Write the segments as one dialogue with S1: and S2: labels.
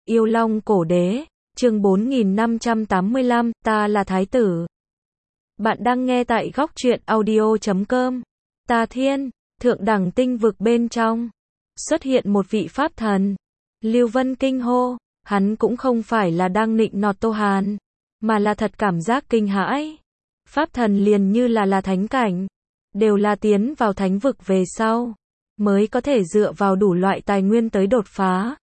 S1: Yêu Long Cổ Đế, chương 4585, ta là Thái tử. Bạn đang nghe tại góc truyện audio.com. Ta Thiên, thượng đẳng tinh vực bên trong, xuất hiện một vị pháp thần. Lưu Vân kinh hô, hắn cũng không phải là đang nịnh nọt Tô Hàn, mà là thật cảm giác kinh hãi. Pháp thần liền như là thánh cảnh, đều là tiến vào thánh vực về sau, mới có thể dựa vào đủ loại tài nguyên tới đột phá.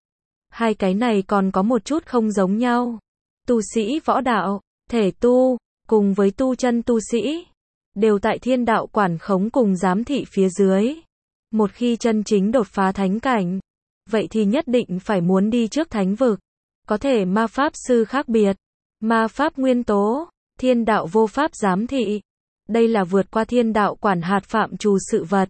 S1: Hai cái này còn có một chút không giống nhau. Tu sĩ võ đạo, thể tu, cùng với tu chân tu sĩ, đều tại thiên đạo quản khống cùng giám thị phía dưới. Một khi chân chính đột phá thánh cảnh, vậy thì nhất định phải muốn đi trước thánh vực. Có thể ma pháp sư khác biệt, ma pháp nguyên tố, thiên đạo vô pháp giám thị. Đây là vượt qua thiên đạo quản hạt phạm trù sự vật.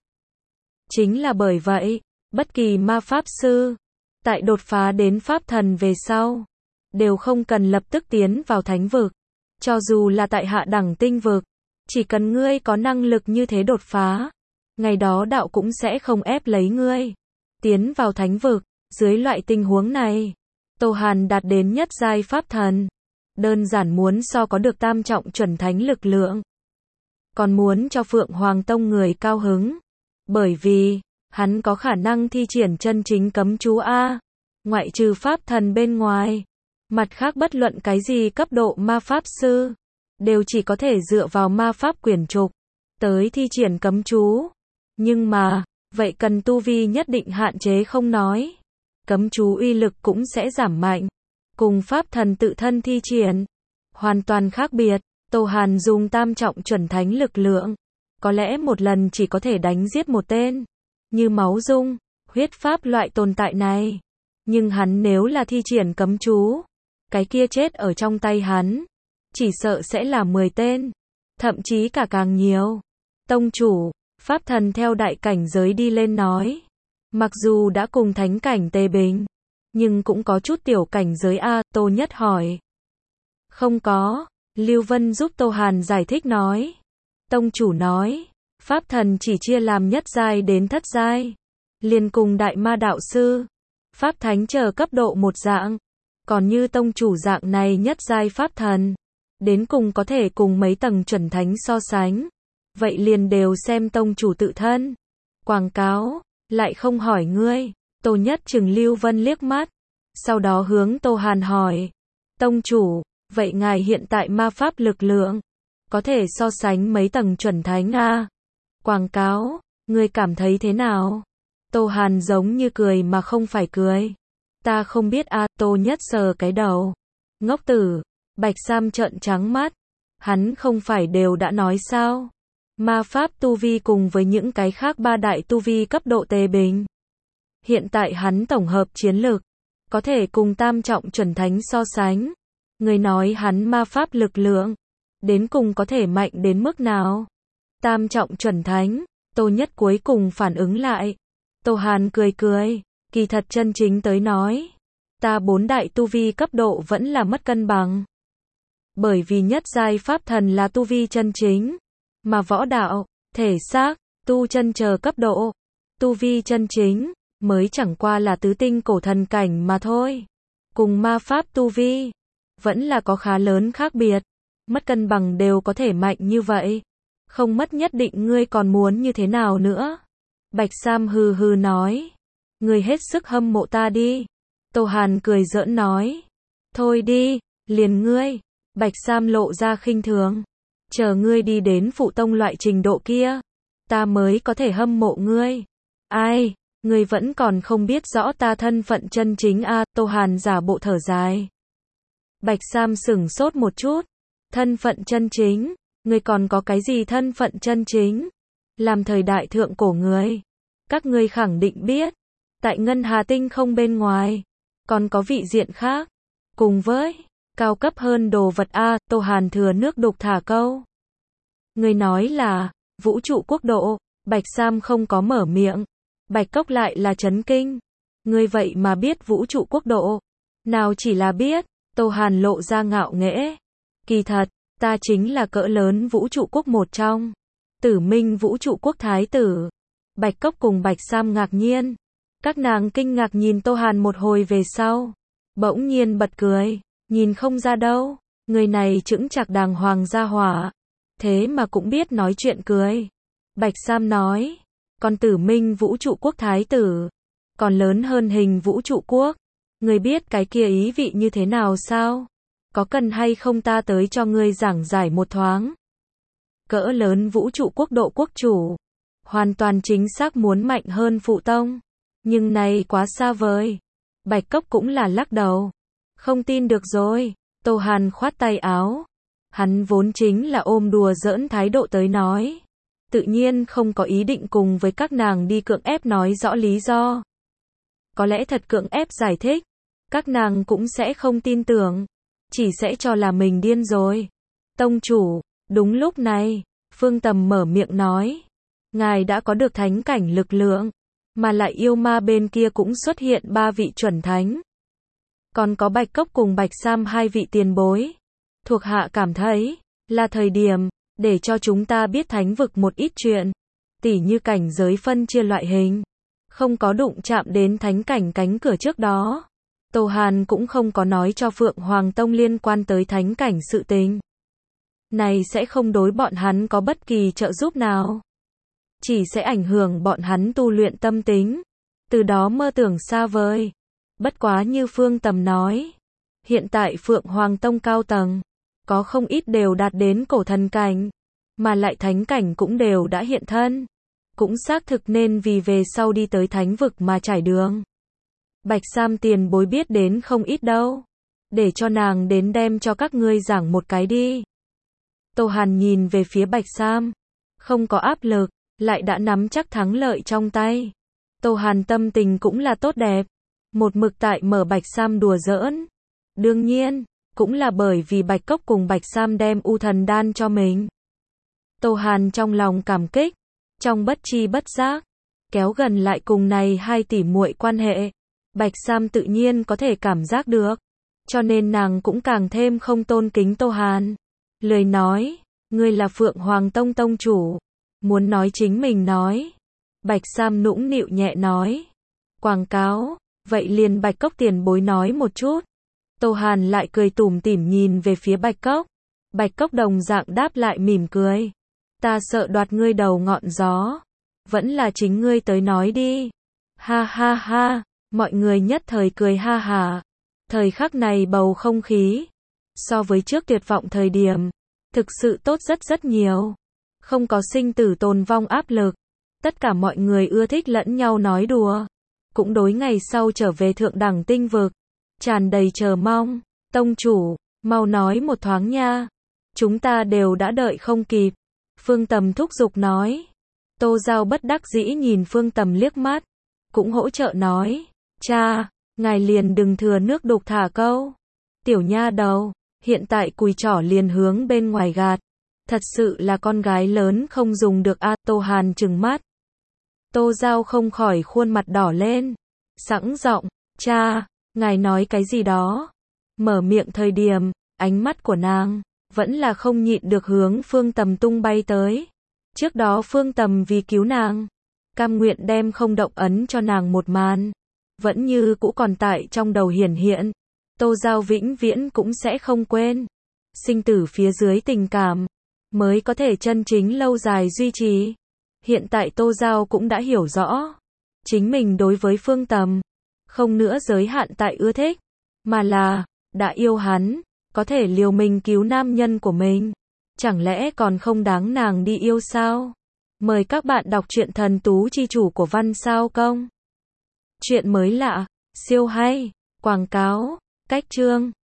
S1: Chính là bởi vậy, bất kỳ ma pháp sư, tại đột phá đến pháp thần về sau, đều không cần lập tức tiến vào thánh vực. Cho dù là tại hạ đẳng tinh vực, chỉ cần ngươi có năng lực như thế đột phá, ngày đó đạo cũng sẽ không ép lấy ngươi tiến vào thánh vực. Dưới loại tình huống này, Tô Hàn đạt đến nhất giai pháp thần, đơn giản muốn so có được tam trọng chuẩn thánh lực lượng. Còn muốn cho Phượng Hoàng Tông người cao hứng, bởi vì hắn có khả năng thi triển chân chính cấm chú A, ngoại trừ pháp thần bên ngoài. Mặt khác bất luận cái gì cấp độ ma pháp sư, đều chỉ có thể dựa vào ma pháp quyển trục, tới thi triển cấm chú. Nhưng mà, vậy cần tu vi nhất định hạn chế không nói. Cấm chú uy lực cũng sẽ giảm mạnh. Cùng pháp thần tự thân thi triển, hoàn toàn khác biệt. Tô Hàn dùng tam trọng chuẩn thánh lực lượng, có lẽ một lần chỉ có thể đánh giết một tên. Như máu dung, huyết pháp loại tồn tại này. Nhưng hắn nếu là thi triển cấm chú, cái kia chết ở trong tay hắn, chỉ sợ sẽ là 10 tên, thậm chí cả càng nhiều. Tông chủ, pháp thần theo đại cảnh giới đi lên nói, mặc dù đã cùng thánh cảnh tề bình, nhưng cũng có chút tiểu cảnh giới A. Tô Nhất hỏi. Không có, Lưu Vân giúp Tô Hàn giải thích nói. Tông chủ nói, pháp thần chỉ chia làm nhất giai đến thất giai, liền cùng đại ma đạo sư, pháp thánh chờ cấp độ một dạng. Còn như tông chủ dạng này nhất giai pháp thần, đến cùng có thể cùng mấy tầng chuẩn thánh so sánh. Vậy liền đều xem tông chủ tự thân. Quảng cáo, lại không hỏi ngươi. Tô Nhất chừng Lưu Vân liếc mắt, sau đó hướng Tô Hàn hỏi. Tông chủ, vậy ngài hiện tại ma pháp lực lượng, có thể so sánh mấy tầng chuẩn thánh A? Quảng cáo, ngươi cảm thấy thế nào? Tô Hàn giống như cười mà không phải cười. Ta không biết A. Tô Nhất sờ cái đầu. Ngốc tử, Bạch Sam trợn trắng mắt. Hắn không phải đều đã nói sao? Ma pháp tu vi cùng với những cái khác ba đại tu vi cấp độ tề bình. Hiện tại hắn tổng hợp chiến lực, có thể cùng tam trọng chuẩn thánh so sánh. Người nói hắn ma pháp lực lượng, đến cùng có thể mạnh đến mức nào? Tam trọng chuẩn thánh, Tô Nhất cuối cùng phản ứng lại. Tô Hàn cười cười, kỳ thật chân chính tới nói, ta 4 đại tu vi cấp độ vẫn là mất cân bằng. Bởi vì nhất giai pháp thần là tu vi chân chính, mà võ đạo, thể xác, tu chân chờ cấp độ, tu vi chân chính, mới chẳng qua là tứ tinh cổ thần cảnh mà thôi. Cùng ma pháp tu vi, vẫn là có khá lớn khác biệt. Mất cân bằng đều có thể mạnh như vậy. Không mất nhất định ngươi còn muốn như thế nào nữa? Bạch Sam hừ hừ nói. Ngươi hết sức hâm mộ ta đi. Tô Hàn cười giỡn nói. Thôi đi, liền ngươi. Bạch Sam lộ ra khinh thường. Chờ ngươi đi đến phụ tông loại trình độ kia, ta mới có thể hâm mộ ngươi. Ai, ngươi vẫn còn không biết rõ ta thân phận chân chính A. Tô Hàn giả bộ thở dài. Bạch Sam sửng sốt một chút. Thân phận chân chính, ngươi còn có cái gì thân phận chân chính? Làm thời đại thượng cổ người, các ngươi khẳng định biết, tại Ngân Hà Tinh không bên ngoài, còn có vị diện khác, cùng với cao cấp hơn đồ vật A. Tô Hàn thừa nước đục thả câu. Ngươi nói là vũ trụ quốc độ. Bạch Sam không có mở miệng. Bạch Cốc lại là chấn kinh. Ngươi vậy mà biết vũ trụ quốc độ? Nào chỉ là biết. Tô Hàn lộ ra ngạo nghễ. Kỳ thật, ta chính là cỡ lớn vũ trụ quốc một trong. Tử Minh vũ trụ quốc thái tử. Bạch Cốc cùng Bạch Sam ngạc nhiên. Các nàng kinh ngạc nhìn Tô Hàn một hồi về sau, bỗng nhiên bật cười, nhìn không ra đâu, người này chững chạc đàng hoàng ra hỏa, thế mà cũng biết nói chuyện cười. Bạch Sam nói, con Tử Minh Vũ trụ quốc thái tử, còn lớn hơn Hình Vũ trụ quốc, ngươi biết cái kia ý vị như thế nào sao? Có cần hay không ta tới cho ngươi giảng giải một thoáng? Cỡ lớn vũ trụ quốc độ quốc chủ, hoàn toàn chính xác muốn mạnh hơn phụ tông, nhưng này quá xa vời. Bạch Cốc cũng là lắc đầu, không tin được rồi. Tô Hàn khoát tay áo, hắn vốn chính là ôm đùa giỡn thái độ tới nói, tự nhiên không có ý định cùng với các nàng đi cưỡng ép nói rõ lý do. Có lẽ thật cưỡng ép giải thích, các nàng cũng sẽ không tin tưởng, chỉ sẽ cho là mình điên rồi. Tông chủ, đúng lúc này, Phương Tầm mở miệng nói, ngài đã có được thánh cảnh lực lượng, mà lại yêu ma bên kia cũng xuất hiện 3 vị chuẩn thánh. Còn có Bạch Cốc cùng Bạch Sam 2 vị tiền bối. Thuộc hạ cảm thấy, là thời điểm, để cho chúng ta biết thánh vực một ít chuyện, tỉ như cảnh giới phân chia loại hình. Không có đụng chạm đến thánh cảnh cánh cửa trước đó. Tô Hàn cũng không có nói cho Phượng Hoàng Tông liên quan tới thánh cảnh sự tình. Này sẽ không đối bọn hắn có bất kỳ trợ giúp nào. Chỉ sẽ ảnh hưởng bọn hắn tu luyện tâm tính. Từ đó mơ tưởng xa vời. Bất quá như Phương Tầm nói, hiện tại Phượng Hoàng Tông cao tầng, có không ít đều đạt đến cổ thần cảnh, mà lại thánh cảnh cũng đều đã hiện thân. Cũng xác thực nên vì về sau đi tới thánh vực mà trải đường. Bạch Sam tiền bối biết đến không ít đâu. Để cho nàng đến đem cho các ngươi giảng một cái đi. Tô Hàn nhìn về phía Bạch Sam, không có áp lực, lại đã nắm chắc thắng lợi trong tay. Tô Hàn tâm tình cũng là tốt đẹp, một mực tại mở Bạch Sam đùa giỡn. Đương nhiên, cũng là bởi vì Bạch Cốc cùng Bạch Sam đem U Thần Đan cho mình. Tô Hàn trong lòng cảm kích, trong bất chi bất giác, kéo gần lại cùng này 2 tỷ muội quan hệ. Bạch Sam tự nhiên có thể cảm giác được, cho nên nàng cũng càng thêm không tôn kính Tô Hàn. Lời nói, ngươi là Phượng Hoàng Tông tông chủ, muốn nói chính mình nói. Bạch Sam nũng nịu nhẹ nói, quảng cáo, vậy liền Bạch Cốc tiền bối nói một chút. Tô Hàn lại cười tủm tỉm nhìn về phía Bạch Cốc. Bạch Cốc đồng dạng đáp lại mỉm cười, ta sợ đoạt ngươi đầu ngọn gió, vẫn là chính ngươi tới nói đi. Ha ha ha, mọi người nhất thời cười ha hả. Thời khắc này bầu không khí, so với trước tuyệt vọng thời điểm, thực sự tốt rất rất nhiều. Không có sinh tử tồn vong áp lực, tất cả mọi người ưa thích lẫn nhau nói đùa, cũng đối ngày sau trở về thượng đẳng tinh vực, tràn đầy chờ mong. Tông chủ, mau nói một thoáng nha, chúng ta đều đã đợi không kịp. Phương Tầm thúc giục nói. Tô Giao bất đắc dĩ nhìn Phương Tầm liếc mắt, cũng hỗ trợ nói, cha, ngài liền đừng thừa nước đục thả câu. Tiểu nha đầu, hiện tại cùi trỏ liền hướng bên ngoài gạt. Thật sự là con gái lớn không dùng được a. Tô Hàn trừng mắt. Tô Giao không khỏi khuôn mặt đỏ lên, sẵn giọng, cha, ngài nói cái gì đó. Mở miệng thời điểm, ánh mắt của nàng vẫn là không nhịn được hướng Phương Tầm tung bay tới. Trước đó Phương Tầm vì cứu nàng, cam nguyện đem không động ấn cho nàng một màn, vẫn như cũ còn tại trong đầu hiển hiện. Tô Giao vĩnh viễn cũng sẽ không quên. Sinh tử phía dưới tình cảm, mới có thể chân chính lâu dài duy trì. Hiện tại Tô Giao cũng đã hiểu rõ, chính mình đối với Phương Tầm, không nữa giới hạn tại ưa thích, mà là, đã yêu hắn, có thể liều mình cứu nam nhân của mình. Chẳng lẽ còn không đáng nàng đi yêu sao? Mời các bạn đọc truyện Thần Tú Chi Chủ của Văn Sao Công. Chuyện mới lạ, siêu hay, quảng cáo, cách chương.